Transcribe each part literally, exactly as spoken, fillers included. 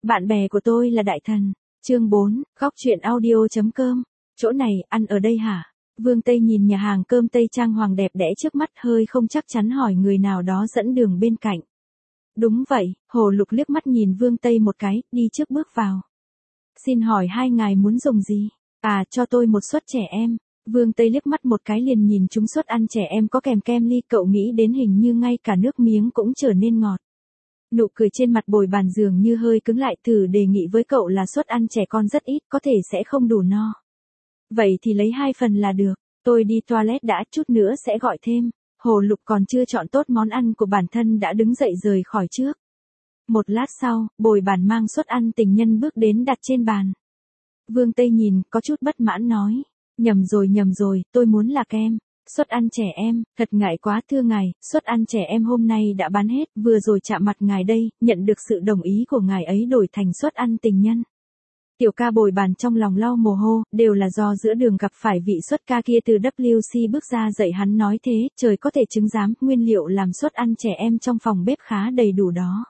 Bạn bè của tôi là đại thần. Chương bốn, góc truyện audio chấm com. Chỗ này, ăn ở đây hả? Vương Tây nhìn nhà hàng cơm Tây trang hoàng đẹp đẽ trước mắt hơi không chắc chắn hỏi người nào đó dẫn đường bên cạnh. Đúng vậy, Hồ Lục liếc mắt nhìn Vương Tây một cái, đi trước bước vào. Xin hỏi hai ngài muốn dùng gì? À, cho tôi một suất trẻ em. Vương Tây liếc mắt một cái liền nhìn chúng suất ăn trẻ em có kèm kem ly, cậu nghĩ đến hình như ngay cả nước miếng cũng trở nên ngọt. Nụ cười trên mặt bồi bàn dường như hơi cứng lại, thử đề nghị với cậu là suất ăn trẻ con rất ít, có thể sẽ không đủ no. Vậy thì lấy hai phần là được, tôi đi toilet đã, chút nữa sẽ gọi thêm. Hồ Lục còn chưa chọn tốt món ăn của bản thân đã đứng dậy rời khỏi trước. Một lát sau, bồi bàn mang suất ăn tình nhân bước đến đặt trên bàn. Vương Tây nhìn, có chút bất mãn nói. Nhầm rồi nhầm rồi, tôi muốn là kem. Suất ăn trẻ em, thật ngại quá thưa ngài, suất ăn trẻ em hôm nay đã bán hết, vừa rồi chạm mặt ngài đây, nhận được sự đồng ý của ngài ấy đổi thành suất ăn tình nhân. Tiểu ca bồi bàn trong lòng lau mồ hôi, đều là do giữa đường gặp phải vị suất ca kia từ W C bước ra dạy hắn nói thế, trời có thể chứng giám, nguyên liệu làm suất ăn trẻ em trong phòng bếp khá đầy đủ đó.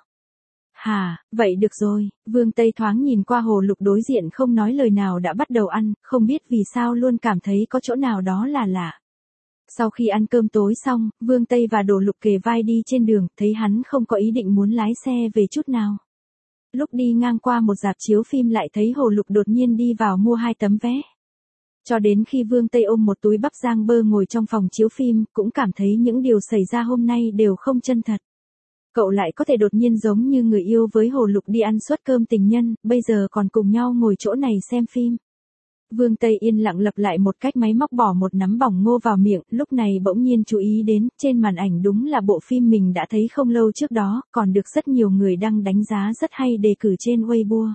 Hà, vậy được rồi, Vương Tây thoáng nhìn qua Hồ Lục đối diện không nói lời nào đã bắt đầu ăn, không biết vì sao luôn cảm thấy có chỗ nào đó là lạ. Sau khi ăn cơm tối xong, Vương Tây và Đồ Lục kề vai đi trên đường, thấy hắn không có ý định muốn lái xe về chút nào. Lúc đi ngang qua một rạp chiếu phim lại thấy Hồ Lục đột nhiên đi vào mua hai tấm vé. Cho đến khi Vương Tây ôm một túi bắp rang bơ ngồi trong phòng chiếu phim, cũng cảm thấy những điều xảy ra hôm nay đều không chân thật. Cậu lại có thể đột nhiên giống như người yêu với Hồ Lục đi ăn suất cơm tình nhân, bây giờ còn cùng nhau ngồi chỗ này xem phim. Vương Tây yên lặng lặp lại một cách máy móc bỏ một nắm bỏng ngô vào miệng, lúc này bỗng nhiên chú ý đến, trên màn ảnh đúng là bộ phim mình đã thấy không lâu trước đó, còn được rất nhiều người đăng đánh giá rất hay đề cử trên Weibo.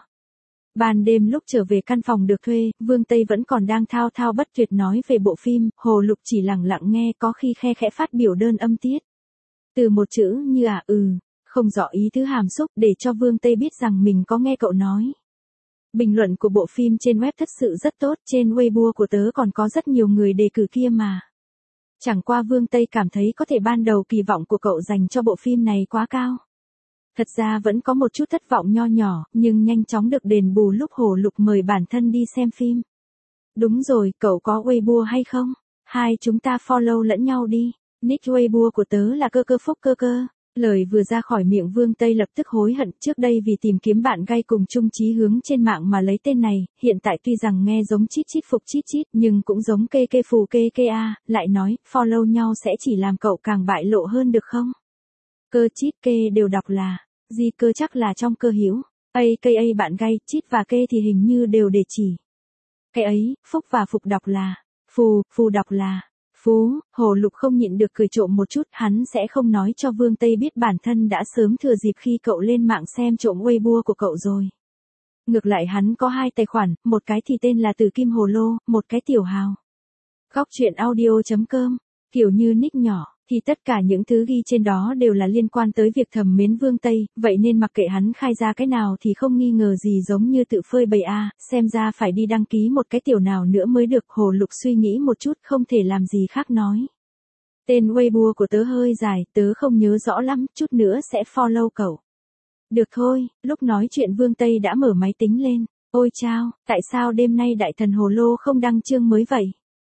Ban đêm lúc trở về căn phòng được thuê, Vương Tây vẫn còn đang thao thao bất tuyệt nói về bộ phim, Hồ Lục chỉ lặng lặng nghe, có khi khe khẽ phát biểu đơn âm tiết. Từ một chữ như à ừ, không rõ ý tứ hàm xúc để cho Vương Tây biết rằng mình có nghe cậu nói. Bình luận của bộ phim trên web thật sự rất tốt, trên Weibo của tớ còn có rất nhiều người đề cử kia mà. Chẳng qua Vương Tây cảm thấy có thể ban đầu kỳ vọng của cậu dành cho bộ phim này quá cao. Thật ra vẫn có một chút thất vọng nho nhỏ, nhưng nhanh chóng được đền bù lúc Hồ Lục mời bản thân đi xem phim. Đúng rồi, cậu có Weibo hay không? Hai chúng ta follow lẫn nhau đi. Nick Weibo của tớ là cơ cơ phúc cơ cơ. Lời vừa ra khỏi miệng Vương Tây lập tức hối hận, trước đây vì tìm kiếm bạn gay cùng chung chí hướng trên mạng mà lấy tên này, hiện tại tuy rằng nghe giống chít chít phục chít chít nhưng cũng giống kê kê phù kê kê a, lại nói, follow nhau sẽ chỉ làm cậu càng bại lộ hơn được không? Cơ chít kê đều đọc là, gì cơ chắc là trong cơ hữu, a ca bạn gay, chít và kê thì hình như đều để chỉ. Cái ấy, phúc và phục đọc là, phù, phù đọc là. Phú, Hồ Lục không nhịn được cười trộm một chút, hắn sẽ không nói cho Vương Tây biết bản thân đã sớm thừa dịp khi cậu lên mạng xem trộm Weibo của cậu rồi. Ngược lại hắn có hai tài khoản, một cái thì tên là Từ Kim Hồ Lô, một cái Tiểu Hào. Góc truyện audio chấm com, kiểu như nick nhỏ, thì tất cả những thứ ghi trên đó đều là liên quan tới việc thầm mến Vương Tây, vậy nên mặc kệ hắn khai ra cái nào thì không nghi ngờ gì giống như tự phơi bày a, xem ra phải đi đăng ký một cái tiểu nào nữa mới được. Hồ Lục suy nghĩ một chút không thể làm gì khác nói. Tên Weibo của tớ hơi dài, tớ không nhớ rõ lắm, chút nữa sẽ follow cậu. Được thôi, lúc nói chuyện Vương Tây đã mở máy tính lên. Ôi chao, tại sao đêm nay đại thần Hồ Lô không đăng chương mới vậy?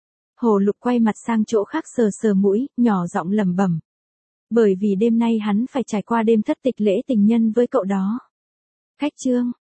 Hồ Lục quay mặt sang chỗ khác sờ sờ mũi, nhỏ giọng lẩm bẩm. Bởi vì đêm nay hắn phải trải qua đêm thất tịch lễ tình nhân với cậu đó. Cách chương.